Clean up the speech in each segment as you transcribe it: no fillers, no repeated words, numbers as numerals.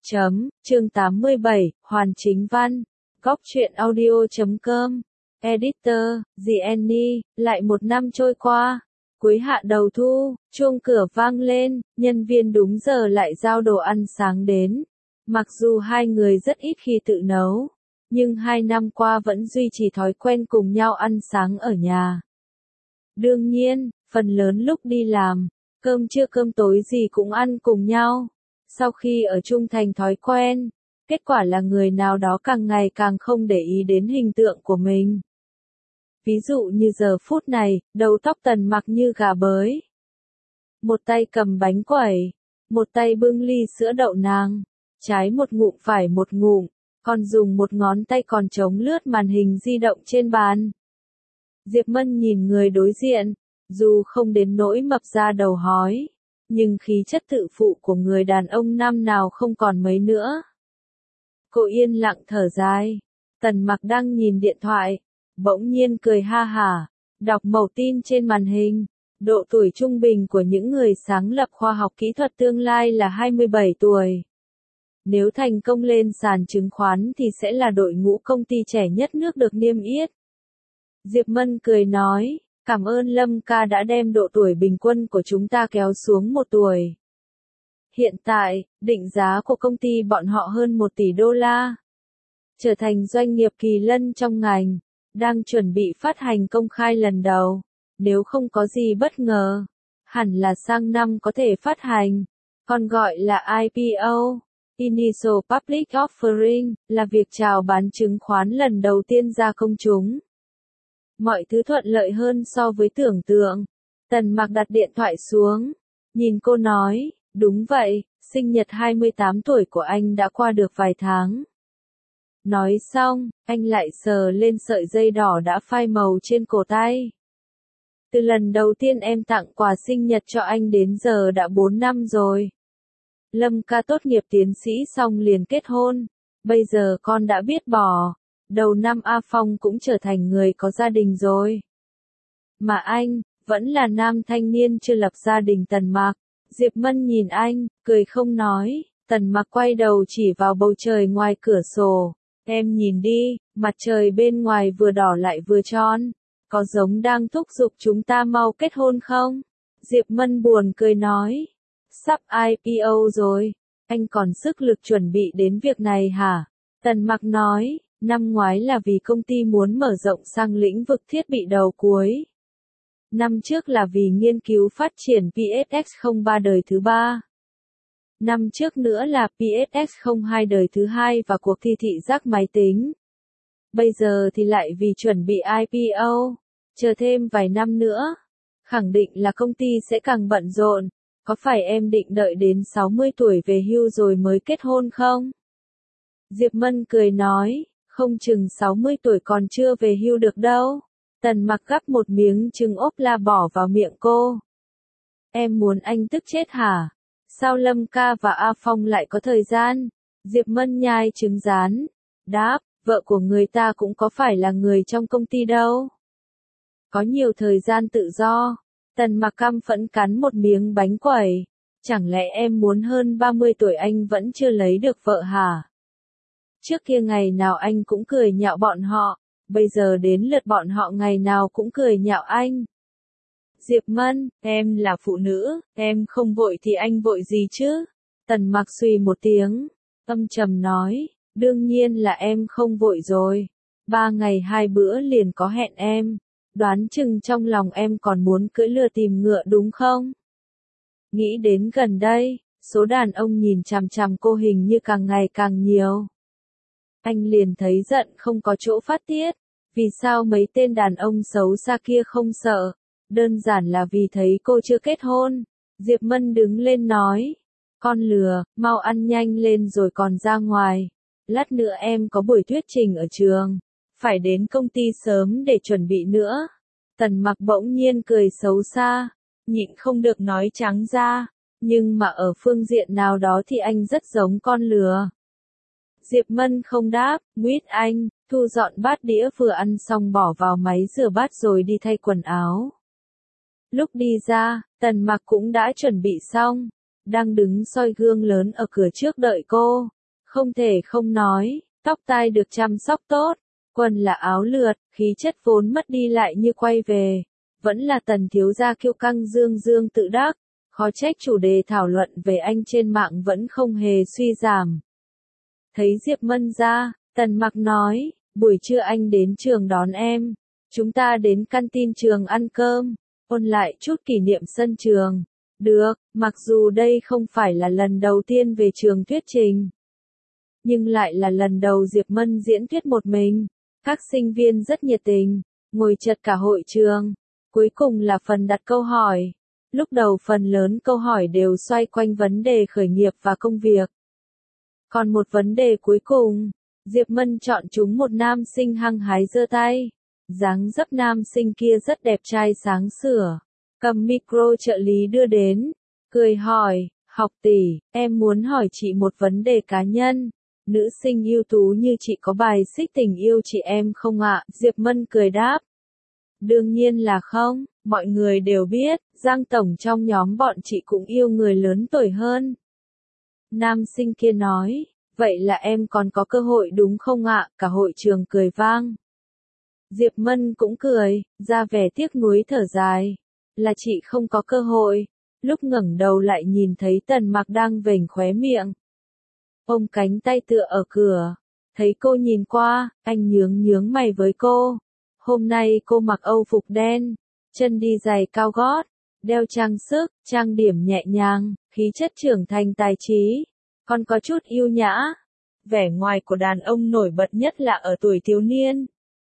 Chương 87, Hoàn Chính Văn. Góc truyện audio.com. Editor, Jenny. Lại một năm trôi qua. Cuối hạ đầu thu, chuông cửa vang lên, nhân viên đúng giờ lại giao đồ ăn sáng đến. Mặc dù hai người rất ít khi tự nấu, nhưng 2 năm qua vẫn duy trì thói quen cùng nhau ăn sáng ở nhà. Đương nhiên, phần lớn lúc đi làm, cơm trưa cơm tối gì cũng ăn cùng nhau. Sau khi ở chung thành thói quen, kết quả là người nào đó càng ngày càng không để ý đến hình tượng của mình. Ví dụ như giờ phút này, đầu tóc Tần Mặc như gà bới. Một tay cầm bánh quẩy, một tay bưng ly sữa đậu nành, trái một ngụm phải một ngụm, còn dùng một ngón tay còn chống lướt màn hình di động trên bàn. Diệp Mân nhìn người đối diện, dù không đến nỗi mập ra đầu hói, nhưng khí chất tự phụ của người đàn ông năm nào không còn mấy nữa. Cô yên lặng thở dài. Tần Mặc đang nhìn điện thoại, bỗng nhiên cười ha hả, đọc mẩu tin trên màn hình. Độ tuổi trung bình của những người sáng lập khoa học kỹ thuật tương lai là 27 tuổi. Nếu thành công lên sàn chứng khoán thì sẽ là đội ngũ công ty trẻ nhất nước được niêm yết. Diệp Mân cười nói, cảm ơn Lâm ca đã đem độ tuổi bình quân của chúng ta kéo xuống 1 tuổi. Hiện tại, định giá của công ty bọn họ hơn 1 tỷ đô la. Trở thành doanh nghiệp kỳ lân trong ngành, đang chuẩn bị phát hành công khai lần đầu. Nếu không có gì bất ngờ, hẳn là sang năm có thể phát hành. Còn gọi là IPO, Initial Public Offering, là việc chào bán chứng khoán lần đầu tiên ra công chúng. Mọi thứ thuận lợi hơn so với tưởng tượng. Tần Mặc đặt điện thoại xuống, nhìn cô nói, đúng vậy, sinh nhật 28 tuổi của anh đã qua được vài tháng. Nói xong, anh lại sờ lên sợi dây đỏ đã phai màu trên cổ tay. Từ lần đầu tiên em tặng quà sinh nhật cho anh đến giờ đã 4 năm rồi. Lâm ca tốt nghiệp tiến sĩ xong liền kết hôn, bây giờ con đã biết bỏ. Đầu năm A Phong cũng trở thành người có gia đình rồi. Mà anh, vẫn là nam thanh niên chưa lập gia đình. Tần Mặc. Diệp Mân nhìn anh, cười không nói. Tần Mặc quay đầu chỉ vào bầu trời ngoài cửa sổ. Em nhìn đi, mặt trời bên ngoài vừa đỏ lại vừa tròn. Có giống đang thúc giục chúng ta mau kết hôn không? Diệp Mân buồn cười nói. Sắp IPO rồi, anh còn sức lực chuẩn bị đến việc này hả? Tần Mặc nói, năm ngoái là vì công ty muốn mở rộng sang lĩnh vực thiết bị đầu cuối. Năm trước là vì nghiên cứu phát triển PSX-03 đời thứ 3. Năm trước nữa là PSX-02 đời thứ 2 và cuộc thi thị giác máy tính. Bây giờ thì lại vì chuẩn bị IPO, chờ thêm vài năm nữa. Khẳng định là công ty sẽ càng bận rộn. Có phải em định đợi đến 60 tuổi về hưu rồi mới kết hôn không? Diệp Mân cười nói, không chừng 60 tuổi còn chưa về hưu được đâu. Tần Mặc gắp một miếng trứng ốp la bỏ vào miệng cô. Em muốn anh tức chết hả? Sao Lâm ca và A Phong lại có thời gian? Diệp Mân nhai trứng rán. Đáp, vợ của người ta cũng có phải là người trong công ty đâu. Có nhiều thời gian tự do. Tần Mặc căm phẫn cắn một miếng bánh quẩy. Chẳng lẽ em muốn hơn 30 tuổi anh vẫn chưa lấy được vợ hả? Trước kia ngày nào anh cũng cười nhạo bọn họ, bây giờ đến lượt bọn họ ngày nào cũng cười nhạo anh. Diệp Mân, em là phụ nữ, em không vội thì anh vội gì chứ? Tần Mặc suy một tiếng, âm trầm nói, đương nhiên là em không vội rồi. 3 ngày 2 bữa liền có hẹn em. Đoán chừng trong lòng em còn muốn cưỡi lừa tìm ngựa đúng không? Nghĩ đến gần đây, số đàn ông nhìn chằm chằm cô hình như càng ngày càng nhiều. Anh liền thấy giận không có chỗ phát tiết. Vì sao mấy tên đàn ông xấu xa kia không sợ? Đơn giản là vì thấy cô chưa kết hôn. Diệp Mân đứng lên nói. Con lừa, mau ăn nhanh lên rồi còn ra ngoài. Lát nữa em có buổi thuyết trình ở trường. Phải đến công ty sớm để chuẩn bị nữa. Tần Mặc bỗng nhiên cười xấu xa, nhịn không được nói trắng ra, nhưng mà ở phương diện nào đó thì anh rất giống con lừa. Diệp Mân không đáp, nguyết anh, thu dọn bát đĩa vừa ăn xong bỏ vào máy rửa bát rồi đi thay quần áo. Lúc đi ra, Tần Mặc cũng đã chuẩn bị xong, đang đứng soi gương lớn ở cửa trước đợi cô. Không thể không nói, tóc tai được chăm sóc tốt, quần là áo lượt, khí chất vốn mất đi lại như quay về. Vẫn là Tần thiếu gia kiêu căng dương dương tự đắc, khó trách chủ đề thảo luận về anh trên mạng vẫn không hề suy giảm. Thấy Diệp Mân ra, Tần Mặc nói, buổi trưa anh đến trường đón em, chúng ta đến canteen trường ăn cơm, ôn lại chút kỷ niệm sân trường. Được, mặc dù đây không phải là lần đầu tiên về trường thuyết trình, nhưng lại là lần đầu Diệp Mân diễn thuyết một mình. Các sinh viên rất nhiệt tình, ngồi chật cả hội trường. Cuối cùng là phần đặt câu hỏi. Lúc đầu phần lớn câu hỏi đều xoay quanh vấn đề khởi nghiệp và công việc. Còn một vấn đề cuối cùng, Diệp Mân chọn chúng một nam sinh hăng hái giơ tay. Dáng dấp nam sinh kia rất đẹp trai sáng sủa, cầm micro trợ lý đưa đến, cười hỏi, học tỷ, em muốn hỏi chị một vấn đề cá nhân. Nữ sinh ưu tú như chị có bài xích tình yêu chị em không ạ? Diệp Mân cười đáp. Đương nhiên là không, mọi người đều biết, Giang Tổng trong nhóm bọn chị cũng yêu người lớn tuổi hơn. Nam sinh kia nói, vậy là em còn có cơ hội đúng không ạ? Cả hội trường cười vang. Diệp Mân cũng cười, ra vẻ tiếc nuối thở dài. Là chị không có cơ hội. Lúc ngẩng đầu lại nhìn thấy Tần Mặc đang vểnh khóe miệng. Ôm cánh tay tựa ở cửa. Thấy cô nhìn qua, anh nhướng mày với cô. Hôm nay cô mặc âu phục đen, chân đi giày cao gót, đeo trang sức, trang điểm nhẹ nhàng, khí chất trưởng thành tài trí, còn có chút yêu nhã. Vẻ ngoài của đàn ông nổi bật nhất là ở tuổi thiếu niên.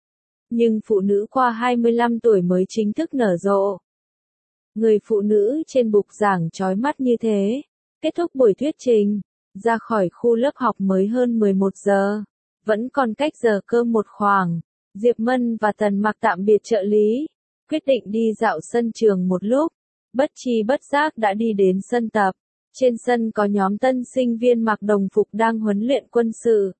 Nhưng phụ nữ qua 25 tuổi mới chính thức nở rộ. Người phụ nữ trên bục giảng chói mắt như thế. Kết thúc buổi thuyết trình, ra khỏi khu lớp học mới hơn 11 giờ. Vẫn còn cách giờ cơm một khoảng. Diệp Mân và Tần Mặc tạm biệt trợ lý, quyết định đi dạo sân trường một lúc. Bất tri bất giác đã đi đến sân tập. Trên sân có nhóm tân sinh viên mặc đồng phục đang huấn luyện quân sự.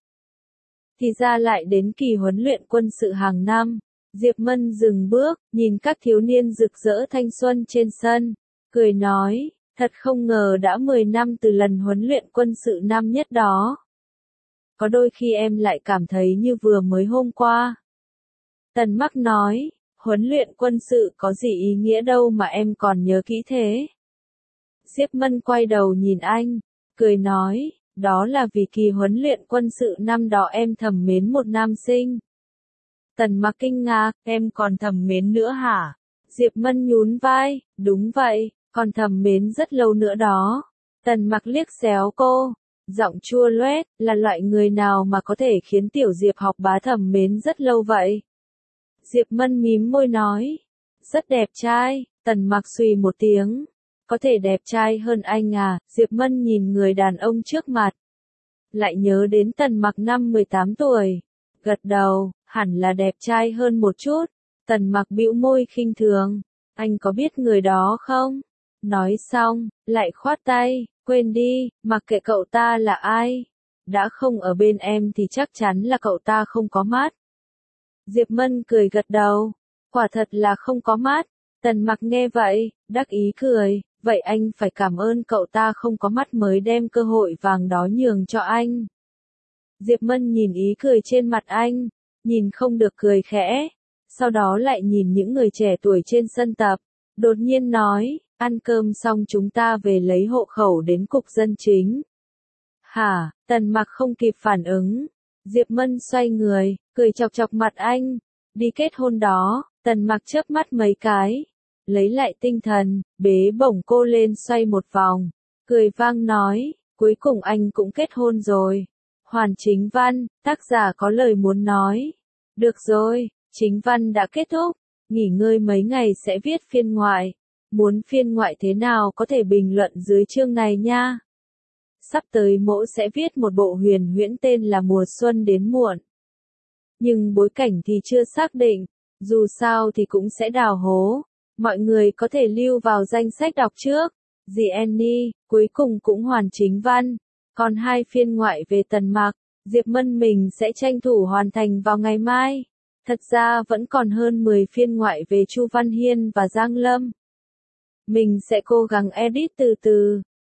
Thì ra lại đến kỳ huấn luyện quân sự hàng năm. Diệp Mân dừng bước, nhìn các thiếu niên rực rỡ thanh xuân trên sân, cười nói, thật không ngờ đã 10 năm từ lần huấn luyện quân sự năm nhất đó. Có đôi khi em lại cảm thấy như vừa mới hôm qua. Tần Mặc nói, huấn luyện quân sự có gì ý nghĩa đâu mà em còn nhớ kỹ thế. Diệp Mân quay đầu nhìn anh, cười nói, đó là vì kỳ huấn luyện quân sự năm đó em thầm mến một nam sinh. Tần Mặc kinh ngạc, em còn thầm mến nữa hả? Diệp Mân nhún vai, đúng vậy, còn thầm mến rất lâu nữa đó. Tần Mặc liếc xéo cô, giọng chua loét, là loại người nào mà có thể khiến tiểu Diệp học bá thầm mến rất lâu vậy? Diệp Mân mím môi nói, rất đẹp trai. Tần Mặc xùy một tiếng, có thể đẹp trai hơn anh à? Diệp Mân nhìn người đàn ông trước mặt, lại nhớ đến Tần Mặc năm 18 tuổi, gật đầu, hẳn là đẹp trai hơn một chút. Tần Mặc bĩu môi khinh thường, anh có biết người đó không? Nói xong, lại khoát tay, quên đi, mặc kệ cậu ta là ai. Đã không ở bên em thì chắc chắn là cậu ta không có mắt. Diệp Mân cười gật đầu, quả thật là không có mắt. Tần Mặc nghe vậy, đắc ý cười, vậy anh phải cảm ơn cậu ta không có mắt mới đem cơ hội vàng đó nhường cho anh. Diệp Mân nhìn ý cười trên mặt anh, nhìn không được cười khẽ, sau đó lại nhìn những người trẻ tuổi trên sân tập, đột nhiên nói, ăn cơm xong chúng ta về lấy hộ khẩu đến cục dân chính. Hả? Tần Mặc không kịp phản ứng. Diệp Mân xoay người, cười chọc chọc mặt anh, đi kết hôn đó. Tần Mặc chớp mắt mấy cái, lấy lại tinh thần, bế bổng cô lên xoay một vòng, cười vang nói, cuối cùng anh cũng kết hôn rồi. Hoàn Chính Văn, tác giả có lời muốn nói. Được rồi, chính văn đã kết thúc, nghỉ ngơi mấy ngày sẽ viết phiên ngoại. Muốn phiên ngoại thế nào có thể bình luận dưới chương này nha. Sắp tới mỗ sẽ viết một bộ huyền huyễn tên là Mùa Xuân Đến Muộn. Nhưng bối cảnh thì chưa xác định, dù sao thì cũng sẽ đào hố. Mọi người có thể lưu vào danh sách đọc trước. The Annie, cuối cùng cũng hoàn chính văn. Còn 2 phiên ngoại về Tần Mặc, Diệp Mân mình sẽ tranh thủ hoàn thành vào ngày mai. Thật ra vẫn còn hơn 10 phiên ngoại về Chu Văn Hiên và Giang Lâm. Mình sẽ cố gắng edit từ từ.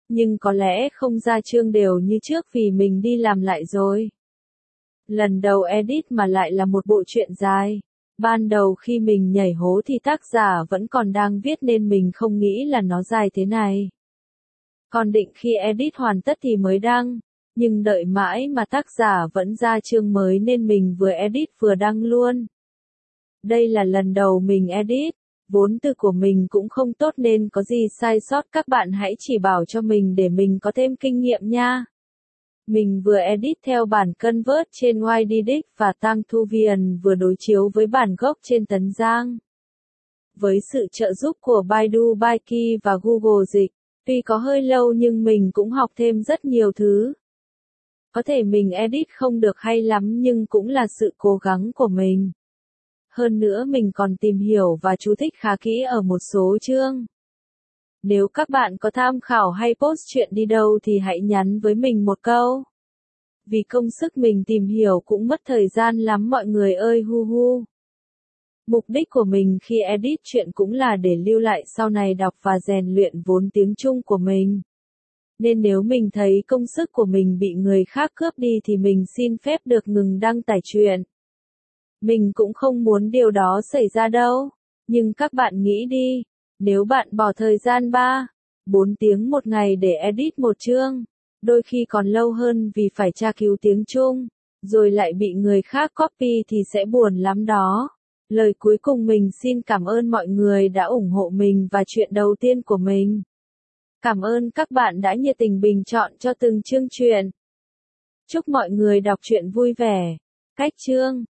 Nhưng có lẽ không ra chương đều như trước vì mình đi làm lại rồi. Lần đầu edit mà lại là một bộ truyện dài. Ban đầu khi mình nhảy hố thì tác giả vẫn còn đang viết nên mình không nghĩ là nó dài thế này. Còn định khi edit hoàn tất thì mới đăng. Nhưng đợi mãi mà tác giả vẫn ra chương mới nên mình vừa edit vừa đăng luôn. Đây là lần đầu mình edit. Vốn từ của mình cũng không tốt nên có gì sai sót các bạn hãy chỉ bảo cho mình để mình có thêm kinh nghiệm nha. Mình vừa edit theo bản Convert trên YDDIC và Tăng Thu Viền vừa đối chiếu với bản gốc trên Tấn Giang. Với sự trợ giúp của Baidu Baiki và Google Dịch, tuy có hơi lâu nhưng mình cũng học thêm rất nhiều thứ. Có thể mình edit không được hay lắm nhưng cũng là sự cố gắng của mình. Hơn nữa mình còn tìm hiểu và chú thích khá kỹ ở một số chương. Nếu các bạn có tham khảo hay post chuyện đi đâu thì hãy nhắn với mình một câu. Vì công sức mình tìm hiểu cũng mất thời gian lắm mọi người ơi hu hu. Mục đích của mình khi edit chuyện cũng là để lưu lại sau này đọc và rèn luyện vốn tiếng Trung của mình. Nên nếu mình thấy công sức của mình bị người khác cướp đi thì mình xin phép được ngừng đăng tải chuyện. Mình cũng không muốn điều đó xảy ra đâu. Nhưng các bạn nghĩ đi, nếu bạn bỏ thời gian 3, 4 tiếng một ngày để edit một chương, đôi khi còn lâu hơn vì phải tra cứu tiếng Trung, rồi lại bị người khác copy thì sẽ buồn lắm đó. Lời cuối cùng mình xin cảm ơn mọi người đã ủng hộ mình và chuyện đầu tiên của mình. Cảm ơn các bạn đã nhiệt tình bình chọn cho từng chương truyện. Chúc mọi người đọc truyện vui vẻ. Cách chương